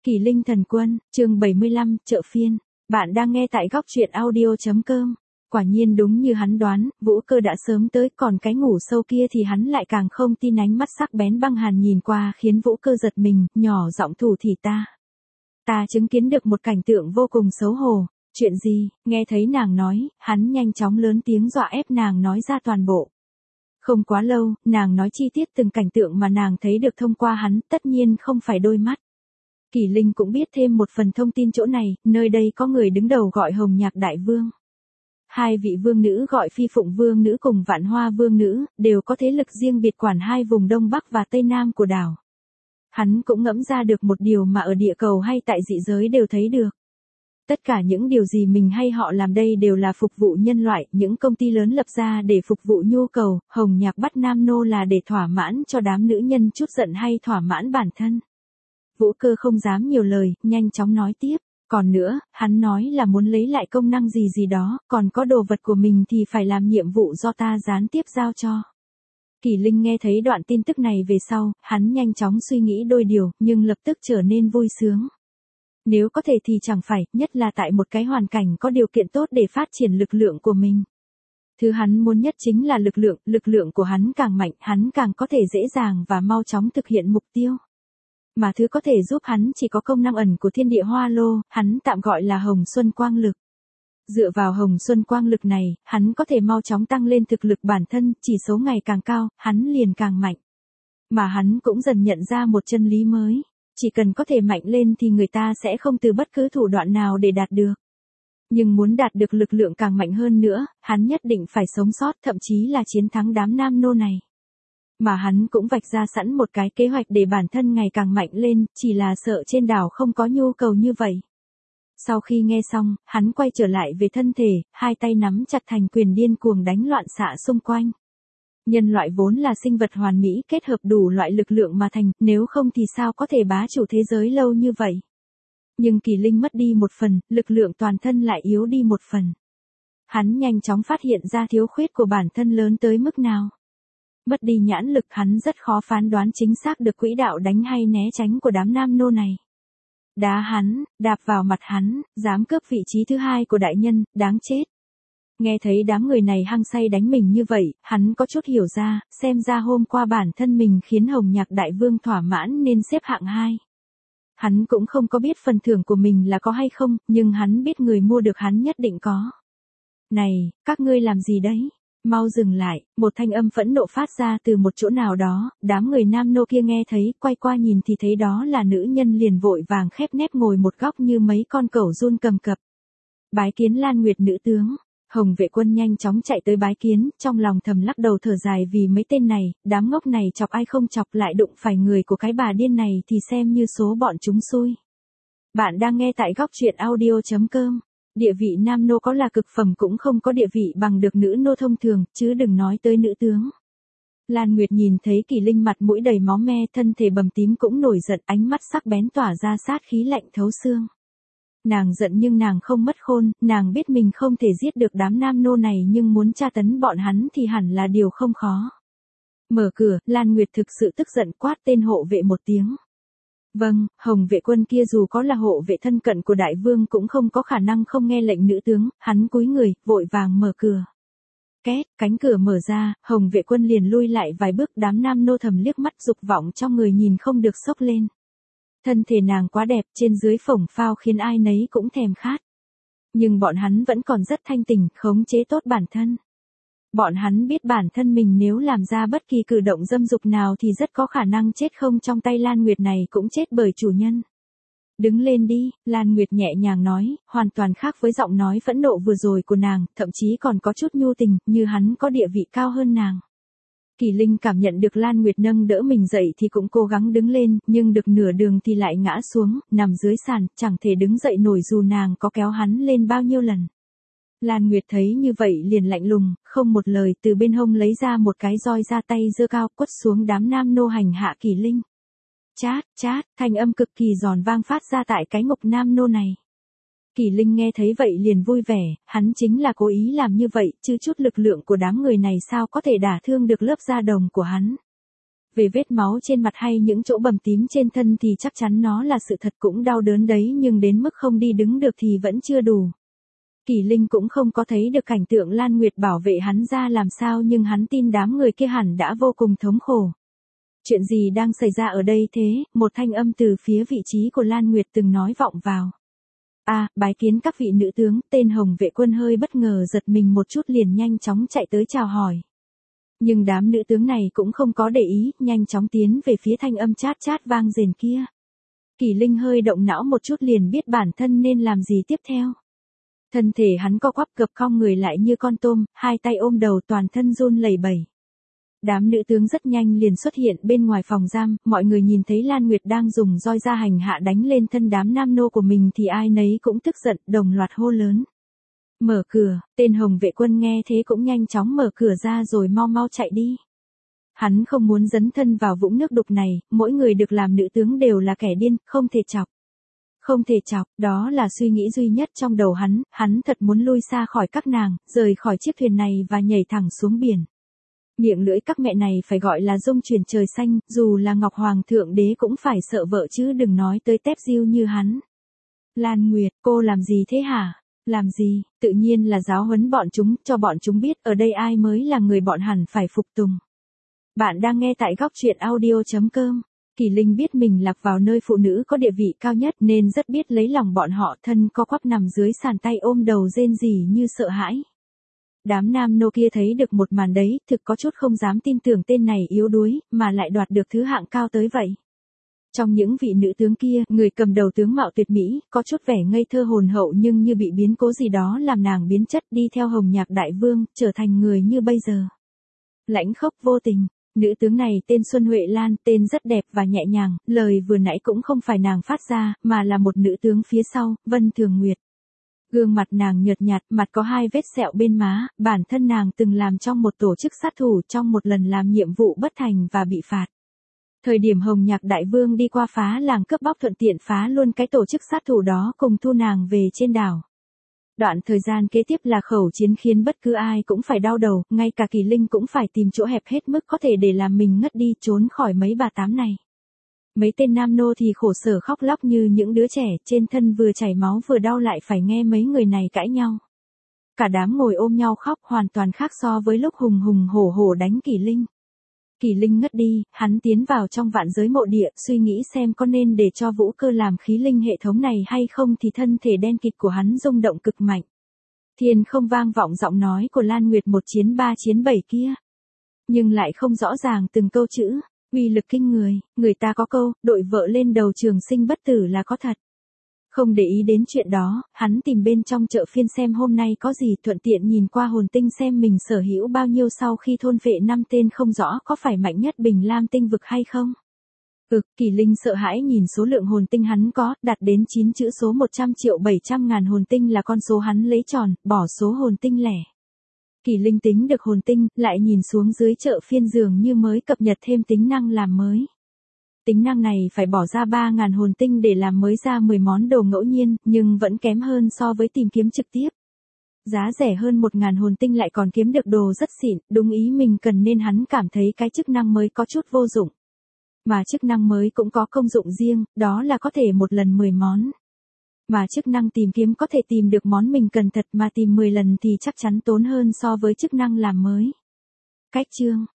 Kỳ Linh Thần Quân, chương 75, chợ phiên. Bạn đang nghe tại góc truyện audio.com. Quả nhiên đúng như hắn đoán, Vũ Cơ đã sớm tới, còn cái ngủ sâu kia thì hắn lại càng không tin. Ánh mắt sắc bén băng hàn nhìn qua khiến Vũ Cơ giật mình, nhỏ giọng thủ thỉ ta chứng kiến được một cảnh tượng vô cùng xấu hổ. Chuyện gì? Nghe thấy nàng nói, hắn nhanh chóng lớn tiếng dọa ép nàng nói ra toàn bộ. Không quá lâu, nàng nói chi tiết từng cảnh tượng mà nàng thấy được thông qua hắn, tất nhiên không phải đôi mắt. Kỳ Linh cũng biết thêm một phần thông tin chỗ này, nơi đây có người đứng đầu gọi Hồng Nhạc Đại Vương. Hai vị vương nữ gọi Phi Phụng Vương nữ cùng Vạn Hoa Vương nữ, đều có thế lực riêng biệt quản hai vùng Đông Bắc và Tây Nam của đảo. Hắn cũng ngẫm ra được một điều mà ở địa cầu hay tại dị giới đều thấy được. Tất cả những điều gì mình hay họ làm đây đều là phục vụ nhân loại, những công ty lớn lập ra để phục vụ nhu cầu, Hồng Nhạc bắt nam nô là để thỏa mãn cho đám nữ nhân chút giận hay thỏa mãn bản thân. Vũ Cơ không dám nhiều lời, nhanh chóng nói tiếp. Còn nữa, hắn nói là muốn lấy lại công năng gì đó, còn có đồ vật của mình thì phải làm nhiệm vụ do ta gián tiếp giao cho. Kỳ Linh nghe thấy đoạn tin tức này về sau, hắn nhanh chóng suy nghĩ đôi điều, nhưng lập tức trở nên vui sướng. Nếu có thể thì chẳng phải, nhất là tại một cái hoàn cảnh có điều kiện tốt để phát triển lực lượng của mình. Thứ hắn muốn nhất chính là lực lượng của hắn càng mạnh, hắn càng có thể dễ dàng và mau chóng thực hiện mục tiêu. Mà thứ có thể giúp hắn chỉ có công năng ẩn của thiên địa hoa lô, hắn tạm gọi là Hồng Xuân Quang Lực. Dựa vào Hồng Xuân Quang Lực này, hắn có thể mau chóng tăng lên thực lực bản thân, chỉ số ngày càng cao, hắn liền càng mạnh. Mà hắn cũng dần nhận ra một chân lý mới, chỉ cần có thể mạnh lên thì người ta sẽ không từ bất cứ thủ đoạn nào để đạt được. Nhưng muốn đạt được lực lượng càng mạnh hơn nữa, hắn nhất định phải sống sót, thậm chí là chiến thắng đám nam nô này. Mà hắn cũng vạch ra sẵn một cái kế hoạch để bản thân ngày càng mạnh lên, chỉ là sợ trên đảo không có nhu cầu như vậy. Sau khi nghe xong, hắn quay trở lại về thân thể, hai tay nắm chặt thành quyền điên cuồng đánh loạn xạ xung quanh. Nhân loại vốn là sinh vật hoàn mỹ kết hợp đủ loại lực lượng mà thành, nếu không thì sao có thể bá chủ thế giới lâu như vậy. Nhưng Kỳ Linh mất đi một phần, lực lượng toàn thân lại yếu đi một phần. Hắn nhanh chóng phát hiện ra thiếu khuyết của bản thân lớn tới mức nào. Mất đi nhãn lực, hắn rất khó phán đoán chính xác được quỹ đạo đánh hay né tránh của đám nam nô này. Đá hắn, đạp vào mặt hắn, dám cướp vị trí thứ hai của đại nhân, đáng chết. Nghe thấy đám người này hăng say đánh mình như vậy, hắn có chút hiểu ra, xem ra hôm qua bản thân mình khiến Hồng Nhạc Đại Vương thỏa mãn nên xếp hạng 2. Hắn cũng không có biết phần thưởng của mình là có hay không, nhưng hắn biết người mua được hắn nhất định có. Này, các ngươi làm gì đấy? Mau dừng lại, một thanh âm phẫn nộ phát ra từ một chỗ nào đó, đám người nam nô kia nghe thấy, quay qua nhìn thì thấy đó là nữ nhân liền vội vàng khép nép ngồi một góc như mấy con cẩu run cầm cập. Bái kiến Lan Nguyệt nữ tướng. Hồng Vệ Quân nhanh chóng chạy tới bái kiến, trong lòng thầm lắc đầu thở dài vì mấy tên này, đám ngốc này chọc ai không chọc lại đụng phải người của cái bà điên này thì xem như số bọn chúng xui. Bạn đang nghe tại góc truyện audio.com. Địa vị nam nô có là cực phẩm cũng không có địa vị bằng được nữ nô thông thường, chứ đừng nói tới nữ tướng. Lan Nguyệt nhìn thấy Kỳ Linh mặt mũi đầy máu me, thân thể bầm tím cũng nổi giận, ánh mắt sắc bén tỏa ra sát khí lạnh thấu xương. Nàng giận nhưng nàng không mất khôn, nàng biết mình không thể giết được đám nam nô này nhưng muốn tra tấn bọn hắn thì hẳn là điều không khó. Mở cửa, Lan Nguyệt thực sự tức giận quát tên hộ vệ một tiếng. Vâng, Hồng Vệ Quân kia dù có là hộ vệ thân cận của đại vương cũng không có khả năng không nghe lệnh nữ tướng, hắn cúi người, vội vàng mở cửa. Két, cánh cửa mở ra, Hồng Vệ Quân liền lui lại vài bước, đám nam nô thầm liếc mắt dục vọng trong người nhìn không được sốc lên. Thân thể nàng quá đẹp, trên dưới phổng phao khiến ai nấy cũng thèm khát. Nhưng bọn hắn vẫn còn rất thanh tỉnh, khống chế tốt bản thân. Bọn hắn biết bản thân mình nếu làm ra bất kỳ cử động dâm dục nào thì rất có khả năng chết không trong tay Lan Nguyệt này cũng chết bởi chủ nhân. Đứng lên đi, Lan Nguyệt nhẹ nhàng nói, hoàn toàn khác với giọng nói phẫn nộ vừa rồi của nàng, thậm chí còn có chút nhu tình, như hắn có địa vị cao hơn nàng. Kỳ Linh cảm nhận được Lan Nguyệt nâng đỡ mình dậy thì cũng cố gắng đứng lên, nhưng được nửa đường thì lại ngã xuống, nằm dưới sàn, chẳng thể đứng dậy nổi dù nàng có kéo hắn lên bao nhiêu lần. Lan Nguyệt thấy như vậy liền lạnh lùng, không một lời, từ bên hông lấy ra một cái roi ra tay giơ cao quất xuống đám nam nô hành hạ Kỳ Linh. Chát, chát, thanh âm cực kỳ giòn vang phát ra tại cái ngục nam nô này. Kỳ Linh nghe thấy vậy liền vui vẻ, hắn chính là cố ý làm như vậy, chứ chút lực lượng của đám người này sao có thể đả thương được lớp da đồng của hắn. Về vết máu trên mặt hay những chỗ bầm tím trên thân thì chắc chắn nó là sự thật, cũng đau đớn đấy, nhưng đến mức không đi đứng được thì vẫn chưa đủ. Kỳ Linh cũng không có thấy được cảnh tượng Lan Nguyệt bảo vệ hắn ra làm sao, nhưng hắn tin đám người kia hẳn đã vô cùng thống khổ. Chuyện gì đang xảy ra ở đây thế? Một thanh âm từ phía vị trí của Lan Nguyệt từng nói vọng vào. Bái kiến các vị nữ tướng. Tên Hồng vệ quân hơi bất ngờ, giật mình một chút liền nhanh chóng chạy tới chào hỏi. Nhưng đám nữ tướng này cũng không có để ý, nhanh chóng tiến về phía thanh âm chát chát vang rền kia. Kỳ Linh hơi động não một chút liền biết bản thân nên làm gì tiếp theo. Thân thể hắn co quắp gập cong người lại như con tôm, hai tay ôm đầu, toàn thân run lẩy bẩy. Đám nữ tướng rất nhanh liền xuất hiện bên ngoài phòng giam, mọi người nhìn thấy Lan Nguyệt đang dùng roi ra hành hạ đánh lên thân đám nam nô của mình thì ai nấy cũng tức giận, đồng loạt hô lớn. Mở cửa. Tên Hồng vệ quân nghe thế cũng nhanh chóng mở cửa ra rồi mau mau chạy đi. Hắn không muốn dấn thân vào vũng nước đục này, mỗi người được làm nữ tướng đều là kẻ điên, không thể chọc. Không thể chọc, đó là suy nghĩ duy nhất trong đầu hắn thật muốn lui xa khỏi các nàng, rời khỏi chiếc thuyền này và nhảy thẳng xuống biển. Miệng lưỡi các mẹ này phải gọi là dung chuyển trời xanh, dù là Ngọc Hoàng thượng đế cũng phải sợ vợ chứ đừng nói tới tép diêu như hắn. Lan Nguyệt, cô làm gì thế hả? Làm gì? Tự nhiên là giáo huấn bọn chúng, cho bọn chúng biết ở đây ai mới là người bọn hẳn phải phục tùng. Bạn đang nghe tại góc truyện audio.com. Kỳ Linh biết mình lạc vào nơi phụ nữ có địa vị cao nhất nên rất biết lấy lòng bọn họ, thân co quắp nằm dưới sàn tay ôm đầu rên rỉ như sợ hãi. Đám nam nô kia thấy được một màn đấy, thực có chút không dám tin tưởng tên này yếu đuối, mà lại đoạt được thứ hạng cao tới vậy. Trong những vị nữ tướng kia, người cầm đầu tướng mạo tuyệt mỹ, có chút vẻ ngây thơ hồn hậu nhưng như bị biến cố gì đó làm nàng biến chất đi theo Hồng Nhạc Đại Vương, trở thành người như bây giờ. Lãnh khốc vô tình. Nữ tướng này tên Xuân Huệ Lan, tên rất đẹp và nhẹ nhàng, lời vừa nãy cũng không phải nàng phát ra, mà là một nữ tướng phía sau, Vân Thường Nguyệt. Gương mặt nàng nhợt nhạt, mặt có 2 vết sẹo bên má, bản thân nàng từng làm trong một tổ chức sát thủ trong một lần làm nhiệm vụ bất thành và bị phạt. Thời điểm Hồng Nhạc Đại Vương đi qua phá làng cướp bóc thuận tiện phá luôn cái tổ chức sát thủ đó cùng thu nàng về trên đảo. Đoạn thời gian kế tiếp là khẩu chiến khiến bất cứ ai cũng phải đau đầu, ngay cả Kỳ Linh cũng phải tìm chỗ hẹp hết mức có thể để làm mình ngất đi trốn khỏi mấy bà tám này. Mấy tên nam nô thì khổ sở khóc lóc như những đứa trẻ, trên thân vừa chảy máu vừa đau lại phải nghe mấy người này cãi nhau. Cả đám ngồi ôm nhau khóc, hoàn toàn khác so với lúc hùng hùng hổ hổ đánh Kỳ Linh. Kỳ Linh ngất đi, hắn tiến vào trong vạn giới mộ địa, suy nghĩ xem có nên để cho Vũ Cơ làm khí linh hệ thống này hay không thì thân thể đen kịt của hắn rung động cực mạnh. Thiên không vang vọng giọng nói của Lan Nguyệt 1 chiến 3 chiến 7 kia. Nhưng lại không rõ ràng từng câu chữ, uy lực kinh người ta có câu, đội vợ lên đầu trường sinh bất tử là có thật. Không để ý đến chuyện đó, hắn tìm bên trong chợ phiên xem hôm nay có gì, thuận tiện nhìn qua hồn tinh xem mình sở hữu bao nhiêu sau khi thôn phệ 5 tên không rõ có phải mạnh nhất Bình Lam tinh vực hay không. Kỳ Linh sợ hãi nhìn số lượng hồn tinh hắn có, đạt đến 9 chữ số 100.700.000 hồn tinh là con số hắn lấy tròn, bỏ số hồn tinh lẻ. Kỳ Linh tính được hồn tinh, lại nhìn xuống dưới chợ phiên dường như mới cập nhật thêm tính năng làm mới. Tính năng này phải bỏ ra 3.000 hồn tinh để làm mới ra 10 món đồ ngẫu nhiên, nhưng vẫn kém hơn so với tìm kiếm trực tiếp. Giá rẻ hơn 1.000 hồn tinh lại còn kiếm được đồ rất xịn, đúng ý mình cần nên hắn cảm thấy cái chức năng mới có chút vô dụng. Mà chức năng mới cũng có công dụng riêng, đó là có thể một lần 10 món. Mà chức năng tìm kiếm có thể tìm được món mình cần thật, mà tìm 10 lần thì chắc chắn tốn hơn so với chức năng làm mới. Cách chương